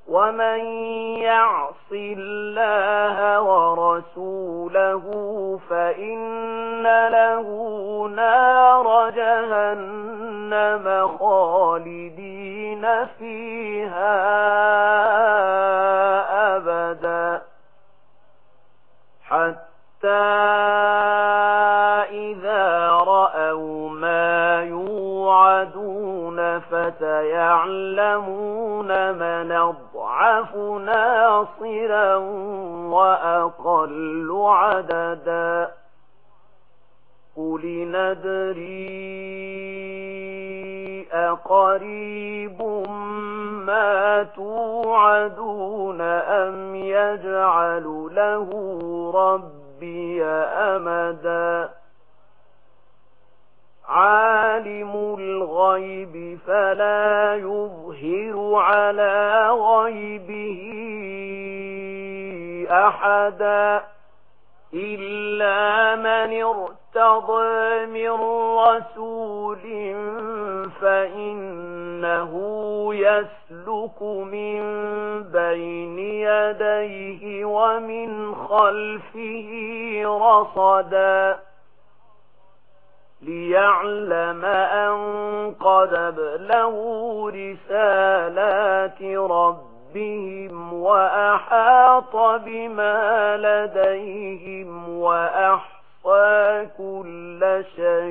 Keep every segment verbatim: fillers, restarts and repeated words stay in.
ومن يعص الله ورسوله فإن له نار جهنم خالدين فيها أبدا حتى إذا رأوا ما يوعدون فسيعلمون من أضعف ناصرا وأقل عددا قل ندري أقريب ما توعدون أم يجعل له ربي أمدا عالم الغيب فلا يظهر على غيبه أحدا إلا من ارتضى من رسول فإنه يسلك من بين يديه ومن خلفه رصدا ليعلم أن قد أبلغوا رسالات ربهم وأحاط بما لديهم وأحصى كل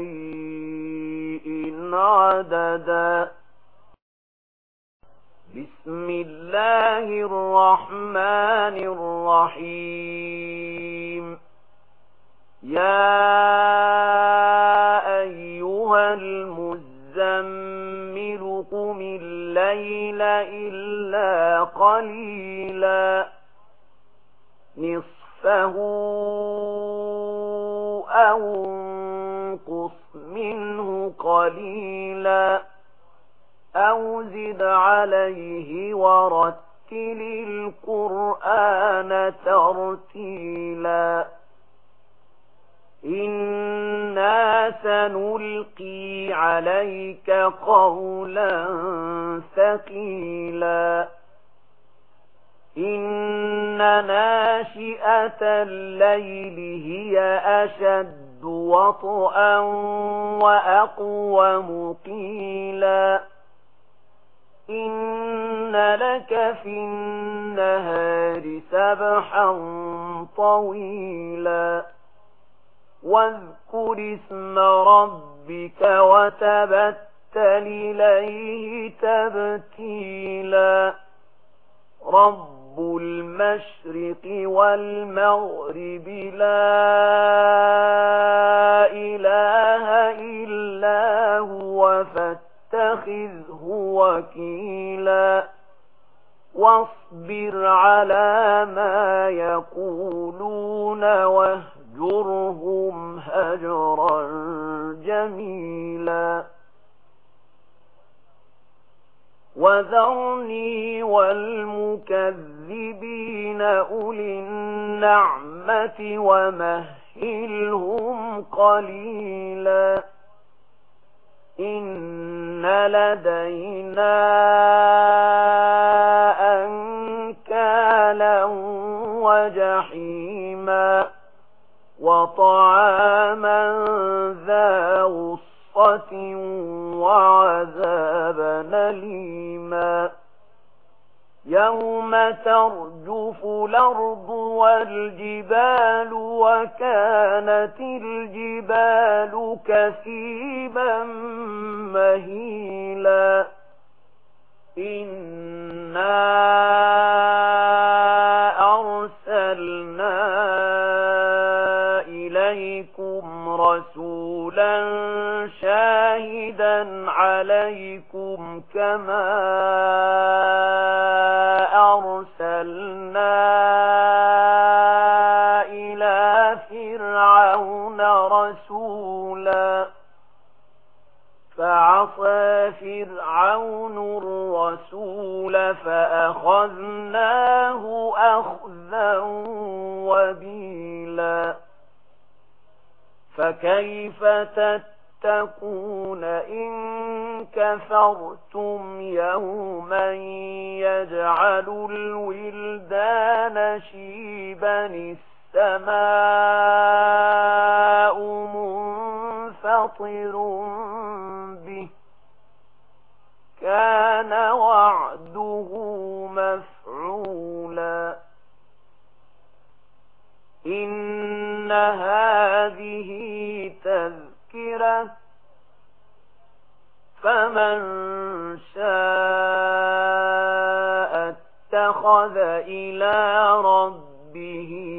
شيء عددا بسم الله الرحمن الرحيم يا أيها المزمل قم الليل إلا قليلا نصفه أو انقص منه قليلا أو زد عليه ورتل القرآن ترتيلا إنا سنلقي عليك قولا ثقيلا إن ناشئة الليل هي أشد وطئا وأقوم قيلا إن لك في النهار سبحا طويلا واذكر اسم ربك وتبتل إليه تبتيلا رب المشرق والمغرب لا إله إلا هو فاتخذه وكيلا واصبر على ما يقولون واهجرهم هجرا جميلا وذرني والمكذبين أولي النعمة ومهلهم قليلا إن لدينا أنكالا وجحيما وطعاما ذا غصة وعذابا أليما يوم ترجف الأرض والجبال وكانت الجبال كثيبا مهيلا إنا أرسلنا إليكم رسولا شاهدا عليكم كما أرسلنا إلى فرعون رسولا فعصى فرعون الرسول فأخذناه أخذا وبيلا فكيف تتقون تتقون إن كفرتم يوما يجعل الولدان شيبا السماء منفطر به كان وعده مفعولا إن هذه تذكرة فمن شاء اتخذ إلى ربه